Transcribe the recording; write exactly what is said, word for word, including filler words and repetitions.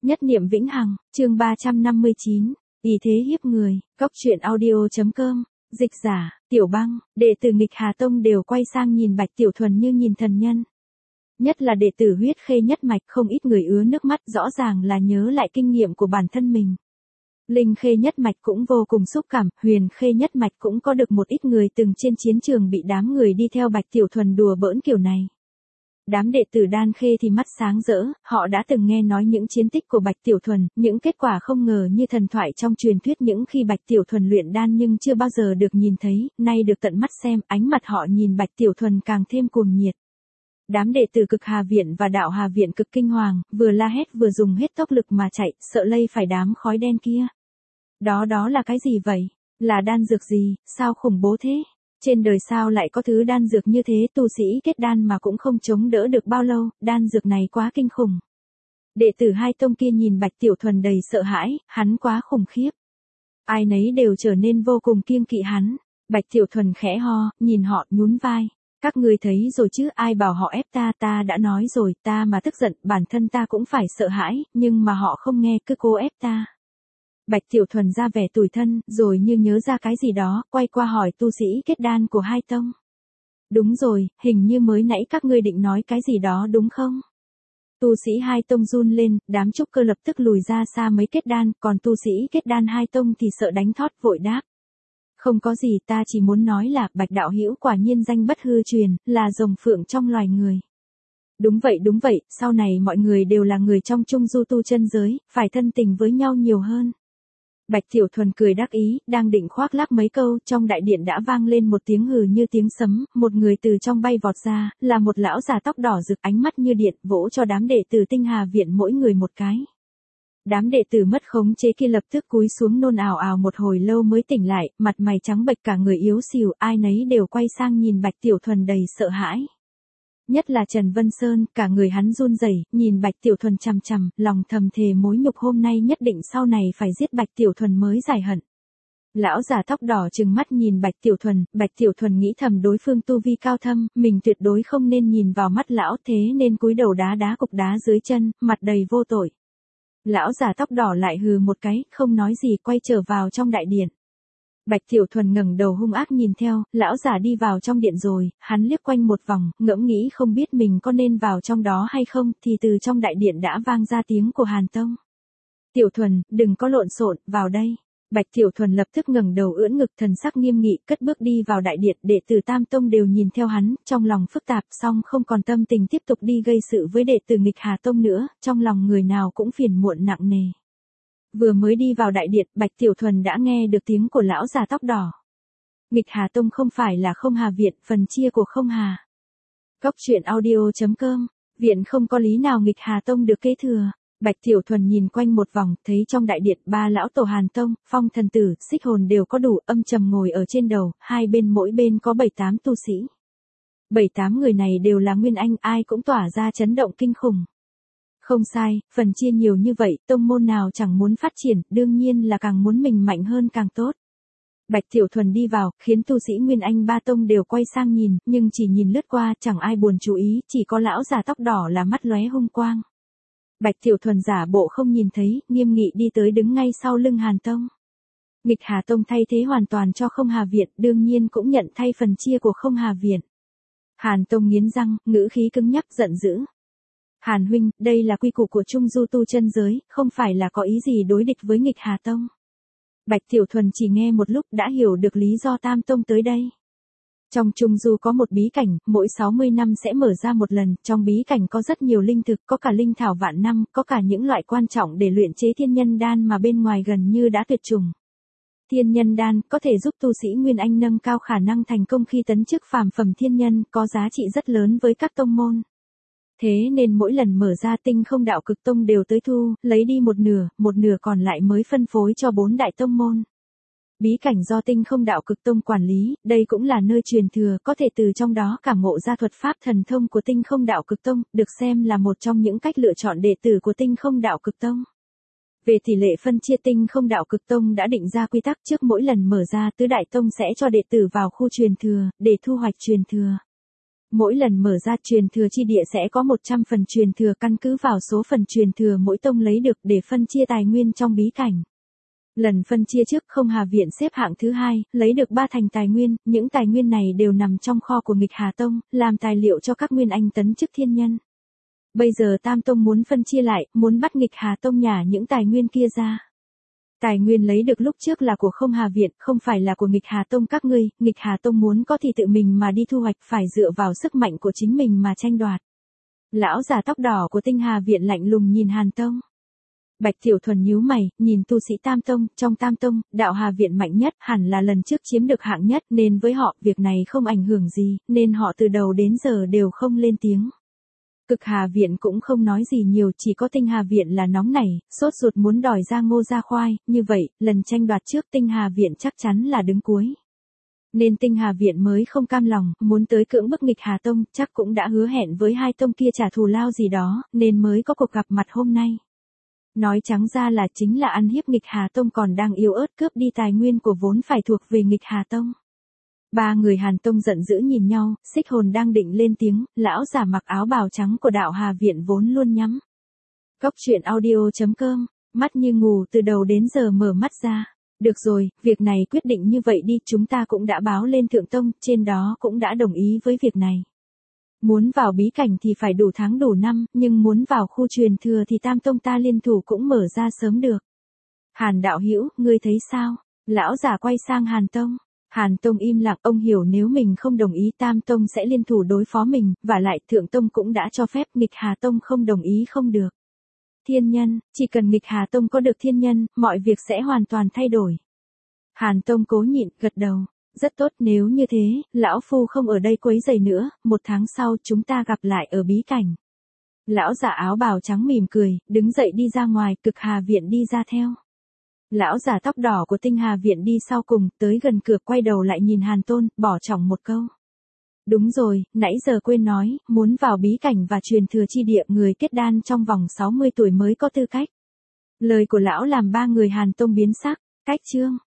Nhất niệm vĩnh hằng, chương ba trăm năm mươi chín, ý thế hiếp người, góc truyện audio.com, dịch giả, Tiểu Băng, đệ tử nghịch Hà Tông đều quay sang nhìn Bạch Tiểu Thuần như nhìn thần nhân. Nhất là đệ tử huyết khê nhất mạch, không ít người ứa nước mắt, rõ ràng là nhớ lại kinh nghiệm của bản thân mình. Linh khê nhất mạch cũng vô cùng xúc cảm, huyền khê nhất mạch cũng có được một ít người từng trên chiến trường bị đám người đi theo Bạch Tiểu Thuần đùa bỡn kiểu này. Đám đệ tử đan khê thì mắt sáng rỡ, họ đã từng nghe nói những chiến tích của Bạch Tiểu Thuần, những kết quả không ngờ như thần thoại trong truyền thuyết những khi Bạch Tiểu Thuần luyện đan nhưng chưa bao giờ được nhìn thấy, nay được tận mắt xem, ánh mặt họ nhìn Bạch Tiểu Thuần càng thêm cuồng nhiệt. Đám đệ tử cực Hà Viện và đạo Hà Viện cực kinh hoàng, vừa la hét vừa dùng hết tốc lực mà chạy, sợ lây phải đám khói đen kia. Đó đó là cái gì vậy? Là đan dược gì, sao khủng bố thế? Trên đời sao lại có thứ đan dược như thế, tu sĩ kết đan mà cũng không chống đỡ được bao lâu, đan dược này quá kinh khủng. Đệ tử hai tông kia nhìn Bạch Tiểu Thuần đầy sợ hãi, hắn quá khủng khiếp. Ai nấy đều trở nên vô cùng kiêng kỵ hắn. Bạch Tiểu Thuần khẽ ho, nhìn họ, nhún vai. Các ngươi thấy rồi chứ, ai bảo họ ép ta, ta đã nói rồi, ta mà tức giận, bản thân ta cũng phải sợ hãi, nhưng mà họ không nghe, cứ cố ép ta. Bạch Tiểu Thuần ra vẻ tủi thân, rồi như nhớ ra cái gì đó, quay qua hỏi tu sĩ kết đan của hai tông. Đúng rồi, hình như mới nãy các ngươi định nói cái gì đó đúng không? Tu sĩ hai tông run lên, đám trúc cơ lập tức lùi ra xa mấy kết đan, còn tu sĩ kết đan hai tông thì sợ đánh thót vội đáp. Không có gì, ta chỉ muốn nói là Bạch đạo hữu quả nhiên danh bất hư truyền, là rồng phượng trong loài người. Đúng vậy đúng vậy, sau này mọi người đều là người trong chung du tu chân giới, phải thân tình với nhau nhiều hơn. Bạch Tiểu Thuần cười đắc ý, đang định khoác lác mấy câu, trong đại điện đã vang lên một tiếng hừ như tiếng sấm, một người từ trong bay vọt ra, là một lão già tóc đỏ rực, ánh mắt như điện, vỗ cho đám đệ tử Tinh Hà Viện mỗi người một cái. Đám đệ tử mất khống chế kia lập tức cúi xuống nôn ào ào một hồi lâu mới tỉnh lại, mặt mày trắng bệch cả người yếu xìu, ai nấy đều quay sang nhìn Bạch Tiểu Thuần đầy sợ hãi. Nhất là Trần Vân Sơn, cả người hắn run rẩy, nhìn Bạch Tiểu Thuần chằm chằm, lòng thầm thề mối nhục hôm nay nhất định sau này phải giết Bạch Tiểu Thuần mới giải hận. Lão già tóc đỏ trừng mắt nhìn Bạch Tiểu Thuần, Bạch Tiểu Thuần nghĩ thầm đối phương tu vi cao thâm, mình tuyệt đối không nên nhìn vào mắt lão, thế nên cúi đầu đá đá cục đá dưới chân, mặt đầy vô tội. Lão già tóc đỏ lại hừ một cái, không nói gì, quay trở vào trong đại điện. Bạch Tiểu Thuần ngẩng đầu hung ác nhìn theo, lão già đi vào trong điện rồi, hắn liếc quanh một vòng, ngẫm nghĩ không biết mình có nên vào trong đó hay không, thì từ trong đại điện đã vang ra tiếng của Hàn Tông. Tiểu Thuần, đừng có lộn xộn, vào đây. Bạch Tiểu Thuần lập tức ngẩng đầu ưỡn ngực, thần sắc nghiêm nghị, cất bước đi vào đại điện, đệ tử Tam Tông đều nhìn theo hắn, trong lòng phức tạp, song không còn tâm tình tiếp tục đi gây sự với đệ tử nghịch Hà Tông nữa, trong lòng người nào cũng phiền muộn nặng nề. Vừa mới đi vào đại điện, Bạch Tiểu Thuần đã nghe được tiếng của lão già tóc đỏ. Nghịch Hà Tông không phải là Không Hà Viện, phần chia của Không Hà. Góc truyện audio.com, viện không có lý nào nghịch Hà Tông được kế thừa. Bạch Tiểu Thuần nhìn quanh một vòng, thấy trong đại điện ba lão tổ Hàn Tông, Phong Thần Tử, Xích Hồn đều có đủ, âm trầm ngồi ở trên đầu, hai bên mỗi bên có bảy tám tu sĩ. Bảy tám người này đều là nguyên anh, ai cũng tỏa ra chấn động kinh khủng. Không sai, phần chia nhiều như vậy, tông môn nào chẳng muốn phát triển, đương nhiên là càng muốn mình mạnh hơn càng tốt. Bạch Tiểu Thuần đi vào, khiến tu sĩ Nguyên Anh ba tông đều quay sang nhìn, nhưng chỉ nhìn lướt qua, chẳng ai buồn chú ý, chỉ có lão già tóc đỏ là mắt lóe hung quang. Bạch Tiểu Thuần giả bộ không nhìn thấy, nghiêm nghị đi tới đứng ngay sau lưng Hàn Tông. Nghịch Hà Tông thay thế hoàn toàn cho Không Hà Viện, đương nhiên cũng nhận thay phần chia của Không Hà Viện. Hàn Tông nghiến răng, ngữ khí cứng nhắc, giận dữ. Hàn huynh, đây là quy củ của Trung Du tu chân giới, không phải là có ý gì đối địch với nghịch Hà Tông. Bạch Tiểu Thuần chỉ nghe một lúc đã hiểu được lý do Tam Tông tới đây. Trong Trung Du có một bí cảnh, mỗi sáu mươi năm sẽ mở ra một lần, trong bí cảnh có rất nhiều linh thực, có cả linh thảo vạn năm, có cả những loại quan trọng để luyện chế thiên nhân đan mà bên ngoài gần như đã tuyệt chủng. Thiên nhân đan có thể giúp tu sĩ Nguyên Anh nâng cao khả năng thành công khi tấn chức phàm phẩm thiên nhân, có giá trị rất lớn với các tông môn. Thế nên mỗi lần mở ra Tinh Không Đạo Cực Tông đều tới thu, lấy đi một nửa, một nửa còn lại mới phân phối cho bốn đại tông môn. Bí cảnh do Tinh Không Đạo Cực Tông quản lý, đây cũng là nơi truyền thừa, có thể từ trong đó cảm ngộ ra thuật pháp thần thông của Tinh Không Đạo Cực Tông, được xem là một trong những cách lựa chọn đệ tử của Tinh Không Đạo Cực Tông. Về tỷ lệ phân chia, Tinh Không Đạo Cực Tông đã định ra quy tắc trước mỗi lần mở ra, tứ đại tông sẽ cho đệ tử vào khu truyền thừa, để thu hoạch truyền thừa. Mỗi lần mở ra truyền thừa chi địa sẽ có một trăm phần truyền thừa, căn cứ vào số phần truyền thừa mỗi tông lấy được để phân chia tài nguyên trong bí cảnh. Lần phân chia trước Không Hà Viện xếp hạng thứ hai, lấy được ba thành tài nguyên, những tài nguyên này đều nằm trong kho của Nghịch Hà Tông, làm tài liệu cho các nguyên anh tấn chức thiên nhân. Bây giờ Tam Tông muốn phân chia lại, muốn bắt Nghịch Hà Tông nhả những tài nguyên kia ra. Tài nguyên lấy được lúc trước là của Không Hà Viện, không phải là của Nghịch Hà Tông các ngươi, Nghịch Hà Tông muốn có thì tự mình mà đi thu hoạch, phải dựa vào sức mạnh của chính mình mà tranh đoạt. Lão già tóc đỏ của Tinh Hà Viện lạnh lùng nhìn Hàn Tông. Bạch Tiểu Thuần nhíu mày, nhìn tu sĩ Tam Tông, trong Tam Tông, Đạo Hà Viện mạnh nhất, hẳn là lần trước chiếm được hạng nhất, nên với họ, việc này không ảnh hưởng gì, nên họ từ đầu đến giờ đều không lên tiếng. Cực Hà Viện cũng không nói gì nhiều, chỉ có Tinh Hà Viện là nóng nảy, sốt ruột muốn đòi ra Ngô Gia Khoai, như vậy, lần tranh đoạt trước Tinh Hà Viện chắc chắn là đứng cuối. Nên Tinh Hà Viện mới không cam lòng, muốn tới cưỡng bức Nghịch Hà Tông, chắc cũng đã hứa hẹn với hai tông kia trả thù lao gì đó, nên mới có cuộc gặp mặt hôm nay. Nói trắng ra là chính là ăn hiếp Nghịch Hà Tông còn đang yếu ớt cướp đi tài nguyên của vốn phải thuộc về Nghịch Hà Tông. Ba người Hàn Tông giận dữ nhìn nhau, Xích Hồn đang định lên tiếng, lão giả mặc áo bào trắng của Đạo Hà Viện vốn luôn nhắm. Cốc truyện audio chấm com, mắt như ngủ từ đầu đến giờ mở mắt ra. Được rồi, việc này quyết định như vậy đi, chúng ta cũng đã báo lên Thượng Tông, trên đó cũng đã đồng ý với việc này. Muốn vào bí cảnh thì phải đủ tháng đủ năm, nhưng muốn vào khu truyền thừa thì Tam Tông ta liên thủ cũng mở ra sớm được. Hàn đạo hữu, ngươi thấy sao? Lão giả quay sang Hàn Tông. Hàn Tông im lặng, ông hiểu nếu mình không đồng ý Tam Tông sẽ liên thủ đối phó mình, và lại Thượng Tông cũng đã cho phép, Nghịch Hà Tông không đồng ý không được. Thiên nhân, chỉ cần Nghịch Hà Tông có được thiên nhân, mọi việc sẽ hoàn toàn thay đổi. Hàn Tông cố nhịn, gật đầu. Rất tốt, nếu như thế, lão phu không ở đây quấy rầy nữa, một tháng sau chúng ta gặp lại ở bí cảnh. Lão giả áo bào trắng mỉm cười, đứng dậy đi ra ngoài, Cực Hà Viện đi ra theo. Lão giả tóc đỏ của Tinh Hà Viện đi sau cùng, tới gần cửa quay đầu lại nhìn Hàn Tôn, bỏ trỏng một câu. Đúng rồi, nãy giờ quên nói, muốn vào bí cảnh và truyền thừa chi địa, người kết đan trong vòng sáu mươi tuổi mới có tư cách. Lời của lão làm ba người Hàn Tông biến sắc, cách chương.